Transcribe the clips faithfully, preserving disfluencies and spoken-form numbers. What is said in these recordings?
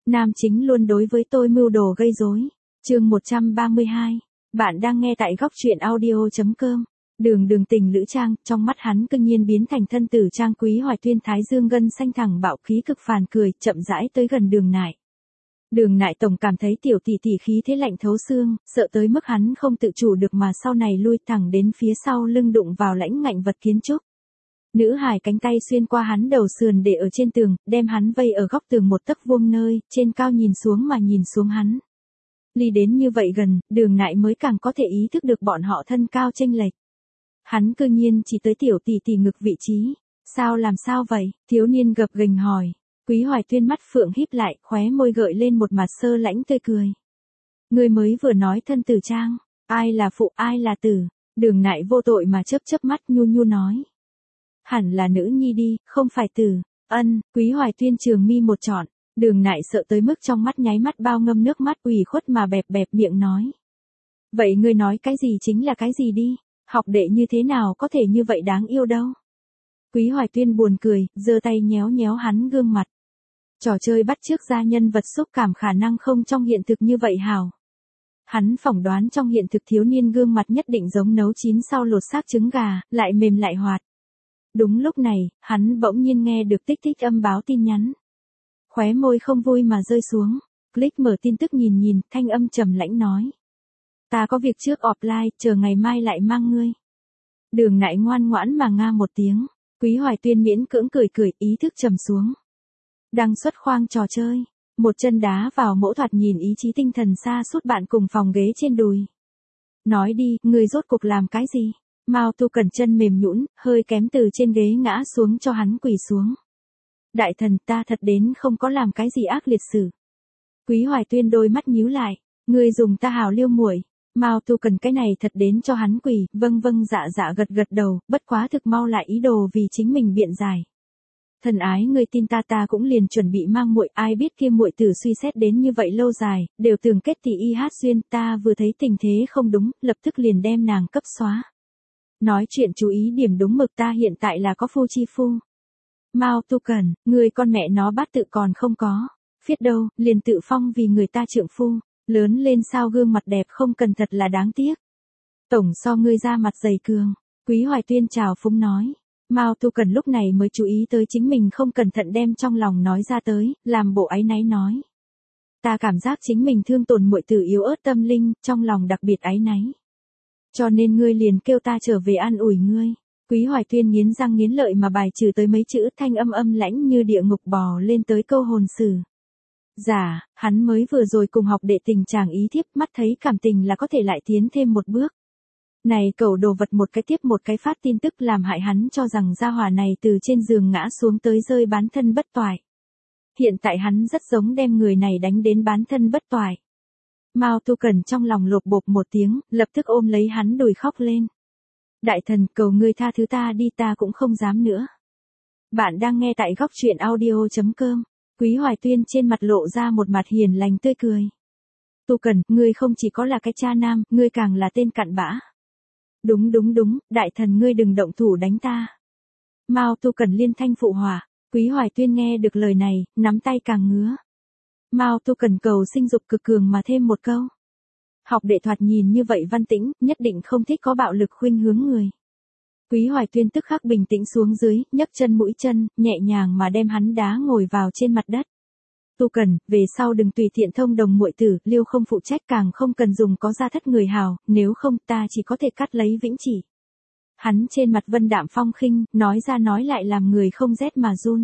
Nam chính luôn đối với tôi mưu đồ gây rối. Chương một trăm ba mươi hai. Bạn đang nghe tại góc truyện audio chấm com. Đường Đường Tình Lữ Trang, trong mắt hắn cương nhiên biến thành thân tử Trang Quý Hoài Tuyên thái dương gân xanh thẳng bạo khí cực phàn cười, chậm rãi tới gần Đường Nại. Đường Nại tổng cảm thấy tiểu tỷ tỷ khí thế lạnh thấu xương, sợ tới mức hắn không tự chủ được mà sau này lui thẳng đến phía sau lưng đụng vào lãnh ngạnh vật kiến trúc. Nữ hài cánh tay xuyên qua hắn đầu sườn để ở trên tường, đem hắn vây ở góc tường một tấc vuông nơi, trên cao nhìn xuống mà nhìn xuống hắn. Ly đến như vậy gần, Đường Nại mới càng có thể ý thức được bọn họ thân cao chênh lệch. Hắn cư nhiên chỉ tới tiểu tỷ tỷ ngực vị trí. Sao làm sao vậy? Thiếu niên gập ghềnh hỏi. Quý Hoài Tuyên mắt phượng híp lại, khóe môi gợi lên một mặt sơ lãnh tươi cười. Người mới vừa nói thân tử Trang, ai là phụ ai là tử? Đường Nại vô tội mà chớp chớp mắt nhu nhu nói. Hẳn là nữ nhi đi, không phải tử. Ân, Quý Hoài Tuyên trường mi một trọn. Đường Nại sợ tới mức trong mắt nháy mắt bao ngâm nước mắt ủy khuất mà bẹp bẹp miệng nói. Vậy ngươi nói cái gì chính là cái gì đi, học đệ như thế nào có thể như vậy đáng yêu đâu. Quý Hoài Tuyên buồn cười, giơ tay nhéo nhéo hắn gương mặt. Trò chơi bắt chước ra nhân vật xúc cảm khả năng không trong hiện thực như vậy hào. Hắn phỏng đoán trong hiện thực thiếu niên gương mặt nhất định giống nấu chín sau lột xác trứng gà, lại mềm lại hoạt. Đúng lúc này, hắn bỗng nhiên nghe được tích tích âm báo tin nhắn. Khóe môi không vui mà rơi xuống, click mở tin tức nhìn nhìn, thanh âm trầm lãnh nói. Ta có việc trước offline, chờ ngày mai lại mang ngươi. Đường Nại ngoan ngoãn mà nga một tiếng, Quý Hoài Tuyên miễn cưỡng cười cười, ý thức trầm xuống. Đang xuất khoang trò chơi, một chân đá vào mỗ thoạt nhìn ý chí tinh thần xa suốt bạn cùng phòng ghế trên đùi. Nói đi, ngươi rốt cuộc làm cái gì? Mao Tu Cẩn chân mềm nhũn, hơi kém từ trên ghế ngã xuống cho hắn quỳ xuống. Đại thần, ta thật đến không có làm cái gì ác liệt sự. Quý Hoài Tuyên đôi mắt nhíu lại, ngươi dùng ta hào liêu muội. Mao Tu Cẩn cái này thật đến cho hắn quỳ, vâng vâng dạ dạ gật gật đầu, bất quá thực mau lại ý đồ vì chính mình biện giải. Thần ái ngươi tin ta ta cũng liền chuẩn bị mang muội, ai biết kia muội tử suy xét đến như vậy lâu dài, đều tưởng kết tỷ y hát duyên, ta vừa thấy tình thế không đúng, lập tức liền đem nàng cấp xóa. Nói chuyện chú ý điểm đúng mực, ta hiện tại là có phu chi phu. Mao Tu Cẩn, người con mẹ nó bát tự còn không có. Phiết đâu, liền tự phong vì người ta trượng phu. Lớn lên sao gương mặt đẹp không cần thật là đáng tiếc. Tổng so ngươi ra mặt dày cường. Quý Hoài Tuyên chào phúng nói. Mao Tu Cẩn lúc này mới chú ý tới chính mình không cẩn thận đem trong lòng nói ra tới, làm bộ áy náy nói. Ta cảm giác chính mình thương tổn muội tử yếu ớt tâm linh, trong lòng đặc biệt áy náy. Cho nên ngươi liền kêu ta trở về an ủi ngươi. Quý Hoài Tuyên nghiến răng nghiến lợi mà bài trừ tới mấy chữ thanh âm âm lãnh như địa ngục bò lên tới câu hồn sử. Dạ, hắn mới vừa rồi cùng học đệ tình chàng ý thiếp, mắt thấy cảm tình là có thể lại tiến thêm một bước. Này cẩu đồ vật một cái tiếp một cái phát tin tức làm hại hắn cho rằng gia hỏa này từ trên giường ngã xuống tới rơi bán thân bất toại. Hiện tại hắn rất giống đem người này đánh đến bán thân bất toại. Mao Tu Cẩn trong lòng lột bột một tiếng, lập tức ôm lấy hắn đùi khóc lên. Đại thần, cầu ngươi tha thứ ta đi, ta cũng không dám nữa. Bạn đang nghe tại góc truyện audio chấm com. Quý Hoài Tuyên trên mặt lộ ra một mặt hiền lành tươi cười. Tu Cẩn, ngươi không chỉ có là cái cha nam, ngươi càng là tên cặn bã. Đúng đúng đúng, đại thần ngươi đừng động thủ đánh ta. Mao Tu Cẩn liên thanh phụ họa. Quý Hoài Tuyên nghe được lời này, nắm tay càng ngứa. Mao Tu Cẩn cầu sinh dục cực cường mà thêm một câu. Học đệ thoạt nhìn như vậy văn tĩnh, nhất định không thích có bạo lực khuynh hướng người. Quý Hoài Tuyên tức khắc bình tĩnh xuống dưới, nhấc chân mũi chân, nhẹ nhàng mà đem hắn đá ngồi vào trên mặt đất. Tu Cẩn, về sau đừng tùy tiện thông đồng muội tử, liêu không phụ trách càng không cần dùng có gia thất người hào, nếu không ta chỉ có thể cắt lấy vĩnh chỉ. Hắn trên mặt vân đạm phong khinh, nói ra nói lại làm người không rét mà run.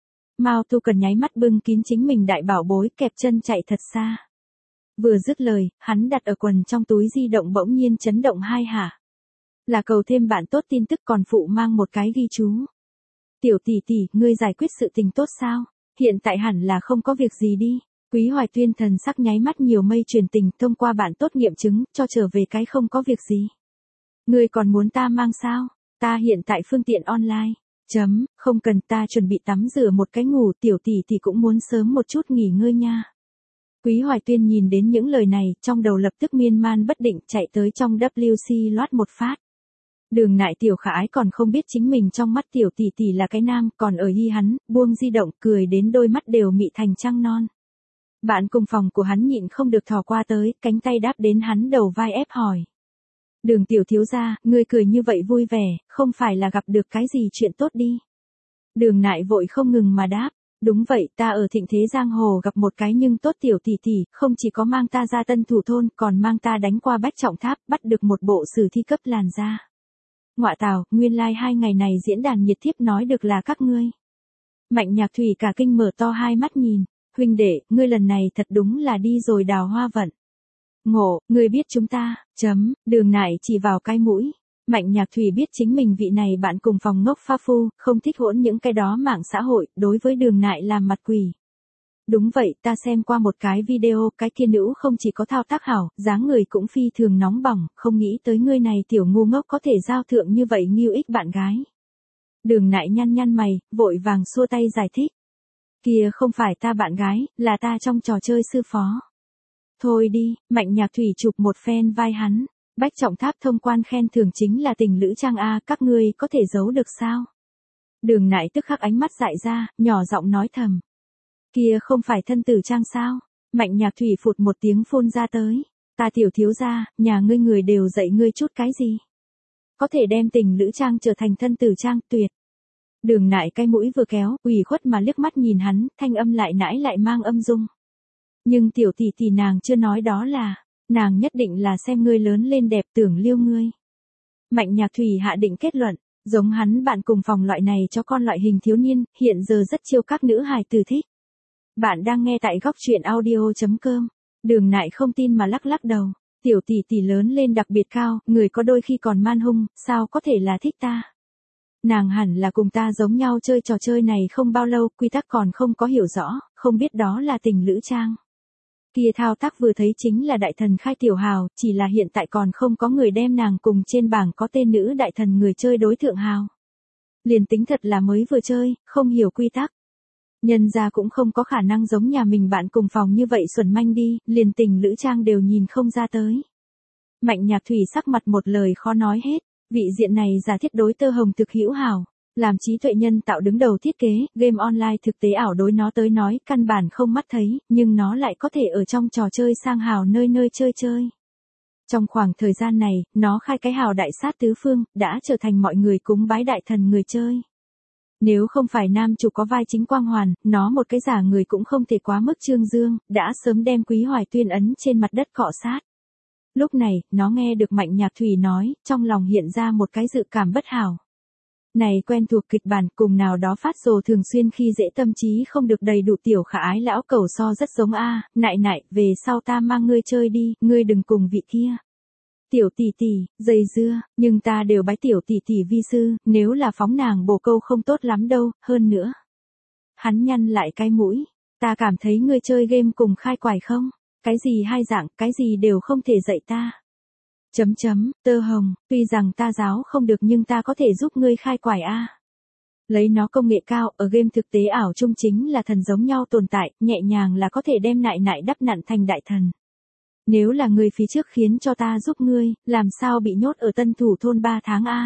Mao Tu Cẩn nháy mắt bưng kín chính mình đại bảo bối, kẹp chân chạy thật xa. Vừa dứt lời, hắn đặt ở quần trong túi di động bỗng nhiên chấn động hai hả. Là cầu thêm bạn tốt tin tức còn phụ mang một cái ghi chú. Tiểu tỷ tỷ, ngươi giải quyết sự tình tốt sao? Hiện tại hẳn là không có việc gì đi. Quý Hoài Tuyên thần sắc nháy mắt nhiều mây truyền tình thông qua bạn tốt nghiệm chứng, cho trở về cái không có việc gì. Ngươi còn muốn ta mang sao? Ta hiện tại phương tiện online. Chấm, không cần, ta chuẩn bị tắm rửa một cái ngủ, tiểu tỷ tỷ cũng muốn sớm một chút nghỉ ngơi nha. Quý Hoài Tuyên nhìn đến những lời này, trong đầu lập tức miên man bất định, chạy tới trong vê kép xê loát một phát. Đường Nại tiểu khả ái còn không biết chính mình trong mắt tiểu tỷ tỷ là cái nam, còn ở y hắn, buông di động, cười đến đôi mắt đều mị thành trăng non. Bạn cùng phòng của hắn nhịn không được thò qua tới, cánh tay đáp đến hắn đầu vai ép hỏi. Đường tiểu thiếu gia, ngươi cười như vậy vui vẻ, không phải là gặp được cái gì chuyện tốt đi. Đường Nại vội không ngừng mà đáp. Đúng vậy, ta ở thịnh thế giang hồ gặp một cái nhưng tốt tiểu tỷ tỷ, không chỉ có mang ta ra Tân Thủ thôn, còn mang ta đánh qua Bách Trọng Tháp, bắt được một bộ sử thi cấp làn da. Ngọa tào, nguyên lai like hai ngày này diễn đàn nhiệt thiếp nói được là các ngươi. Mạnh Nhạc Thủy cả kinh mở to hai mắt nhìn, huynh đệ, ngươi lần này thật đúng là đi rồi đào hoa vận. Ngộ, ngươi biết chúng ta, chấm, Đường Nại chỉ vào cái mũi. Mạnh Nhạc Thủy biết chính mình vị này bạn cùng phòng ngốc pha phu, không thích hỗn những cái đó mạng xã hội, đối với Đường Nại làm mặt quỷ. Đúng vậy, ta xem qua một cái video, cái kia nữ không chỉ có thao tác hảo, dáng người cũng phi thường nóng bỏng, không nghĩ tới ngươi này tiểu ngu ngốc có thể giao thượng như vậy nghiêu ích bạn gái. Đường Nại nhăn nhăn mày, vội vàng xua tay giải thích. Kia không phải ta bạn gái, là ta trong trò chơi sư phó. Thôi đi, Mạnh Nhạc Thủy chụp một phen vai hắn. Bách Trọng Tháp thông quan khen thưởng chính là tình lữ trang A, các ngươi có thể giấu được sao? Đường Nại tức khắc ánh mắt dại ra, nhỏ giọng nói thầm. Kia không phải thân tử trang sao? Mạnh Nhạc Thủy phụt một tiếng phun ra tới. Ta tiểu thiếu gia, nhà ngươi người đều dạy ngươi chút cái gì? Có thể đem tình lữ trang trở thành thân tử trang, tuyệt. Đường Nại cái mũi vừa kéo, ủy khuất mà liếc mắt nhìn hắn, thanh âm lại nãi lại mang âm dung. Nhưng tiểu tỷ tỷ nàng chưa nói đó là, nàng nhất định là xem ngươi lớn lên đẹp tưởng liêu ngươi. Mạnh Nhạc Thủy hạ định kết luận, giống hắn bạn cùng phòng loại này cho con loại hình thiếu niên, hiện giờ rất chiêu các nữ hài tử thích. Bạn đang nghe tại góc truyện audio chấm com. Đường Nại không tin mà lắc lắc đầu, tiểu tỷ tỷ lớn lên đặc biệt cao, người có đôi khi còn man hung, sao có thể là thích ta. Nàng hẳn là cùng ta giống nhau chơi trò chơi này không bao lâu, quy tắc còn không có hiểu rõ, không biết đó là tình lữ trang. Kia thao tác vừa thấy chính là đại thần khai tiểu hào, chỉ là hiện tại còn không có người đem nàng cùng trên bảng có tên nữ đại thần người chơi đối thượng hào. Liền tính thật là mới vừa chơi, không hiểu quy tắc. Nhân ra cũng không có khả năng giống nhà mình bạn cùng phòng như vậy xuẩn manh đi, liền tình lữ trang đều nhìn không ra tới. Mạnh Nhạc Thủy sắc mặt một lời khó nói hết, vị diện này giả thiết đối tơ hồng thực hữu hảo. Làm trí tuệ nhân tạo đứng đầu thiết kế, game online thực tế ảo đối nó tới nói căn bản không mắt thấy, nhưng nó lại có thể ở trong trò chơi sang hào nơi nơi chơi chơi. Trong khoảng thời gian này, nó khai cái hào đại sát tứ phương, đã trở thành mọi người cúng bái đại thần người chơi. Nếu không phải nam chủ có vai chính quang hoàn, nó một cái giả người cũng không thể quá mức trương dương, đã sớm đem Quý Hoài Tuyên ấn trên mặt đất cọ sát. Lúc này, nó nghe được Mạnh Nhạc Thủy nói, trong lòng hiện ra một cái dự cảm bất hảo. Này quen thuộc kịch bản cùng nào đó phát rồ thường xuyên khi dễ tâm trí không được đầy đủ tiểu khả ái lão cầu so rất giống a, nại nại, về sau ta mang ngươi chơi đi, ngươi đừng cùng vị kia. Tiểu tỷ tỷ, dây dưa, nhưng ta đều bái tiểu tỷ tỷ vi sư, nếu là phóng nàng bồ câu không tốt lắm đâu, hơn nữa. Hắn nhăn lại cái mũi, ta cảm thấy ngươi chơi game cùng khai quải không, cái gì hai dạng, cái gì đều không thể dạy ta. Chấm chấm, tơ hồng, tuy rằng ta giáo không được nhưng ta có thể giúp ngươi khai quải a. Lấy nó công nghệ cao, ở game thực tế ảo chung chính là thần giống nhau tồn tại, nhẹ nhàng là có thể đem nại nại đắp nặn thành đại thần. Nếu là người phía trước khiến cho ta giúp ngươi, làm sao bị nhốt ở Tân Thủ thôn ba tháng a?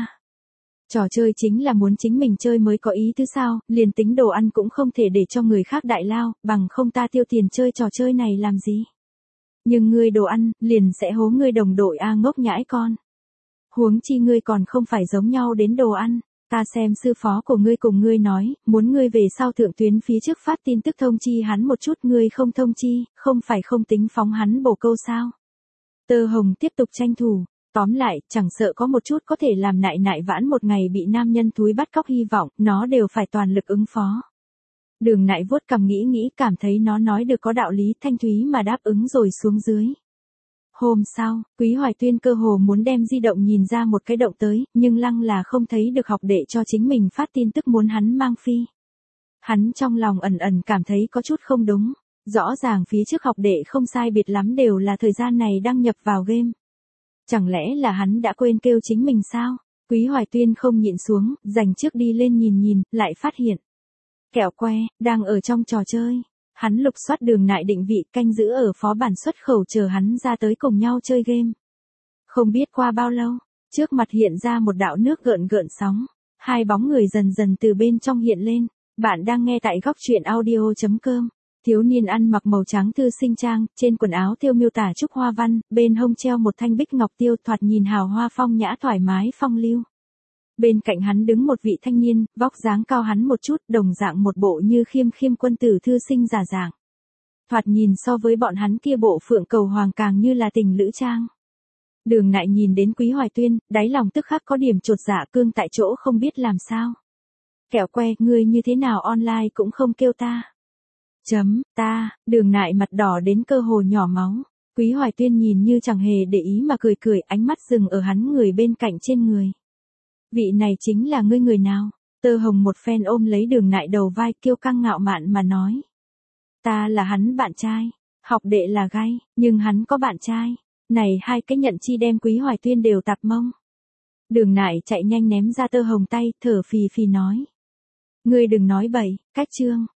Trò chơi chính là muốn chính mình chơi mới có ý tứ sao, liền tính đồ ăn cũng không thể để cho người khác đại lao, bằng không ta tiêu tiền chơi trò chơi này làm gì. Nhưng ngươi đồ ăn, liền sẽ hố ngươi đồng đội a ngốc nhãi con. Huống chi ngươi còn không phải giống nhau đến đồ ăn, ta xem sư phó của ngươi cùng ngươi nói, muốn ngươi về sau thượng tuyến phía trước phát tin tức thông chi hắn một chút, ngươi không thông chi, không phải không tính phóng hắn bổ câu sao. Tơ hồng tiếp tục tranh thủ, tóm lại, chẳng sợ có một chút có thể làm nại nại vãn một ngày bị nam nhân túi bắt cóc hy vọng, nó đều phải toàn lực ứng phó. Đường Nại vuốt cằm nghĩ nghĩ cảm thấy nó nói được có đạo lý, thanh thúy mà đáp ứng rồi xuống dưới. Hôm sau, Quý Hoài Tuyên cơ hồ muốn đem di động nhìn ra một cái động tới, nhưng lăng là không thấy được học đệ cho chính mình phát tin tức muốn hắn mang phi. Hắn trong lòng ẩn ẩn cảm thấy có chút không đúng, rõ ràng phía trước học đệ không sai biệt lắm đều là thời gian này đăng nhập vào game. Chẳng lẽ là hắn đã quên kêu chính mình sao? Quý Hoài Tuyên không nhịn xuống, dành trước đi lên nhìn nhìn, lại phát hiện. Kẹo que, đang ở trong trò chơi. Hắn lục soát Đường Nại định vị, canh giữ ở phó bản xuất khẩu chờ hắn ra tới cùng nhau chơi game. Không biết qua bao lâu, trước mặt hiện ra một đạo nước gợn gợn sóng. Hai bóng người dần dần từ bên trong hiện lên. Bạn đang nghe tại góc truyện audio chấm com. Thiếu niên ăn mặc màu trắng thư sinh trang, trên quần áo thêu miêu tả trúc hoa văn, bên hông treo một thanh bích ngọc tiêu, thoạt nhìn hào hoa phong nhã thoải mái phong lưu. Bên cạnh hắn đứng một vị thanh niên, vóc dáng cao hắn một chút, đồng dạng một bộ như khiêm khiêm quân tử thư sinh giả dạng. Thoạt nhìn so với bọn hắn kia bộ phượng cầu hoàng càng như là tình lữ trang. Đường Nại nhìn đến Quý Hoài Tuyên, đáy lòng tức khắc có điểm chột dạ, cương tại chỗ không biết làm sao. Kẹo que, ngươi như thế nào online cũng không kêu ta. Chấm, ta, Đường Nại mặt đỏ đến cơ hồ nhỏ máu. Quý Hoài Tuyên nhìn như chẳng hề để ý mà cười cười, ánh mắt dừng ở hắn người bên cạnh trên người. Vị này chính là ngươi người nào? Tơ Hồng một phen ôm lấy Đường Nại đầu vai, kiêu căng ngạo mạn mà nói. Ta là hắn bạn trai, học đệ là gay, nhưng hắn có bạn trai. Này hai cái nhận chi đem Quý Hoài Tuyên đều tạp mông. Đường Nại chạy nhanh ném ra Tơ Hồng tay, thở phì phì nói. Ngươi đừng nói bậy, cách chương.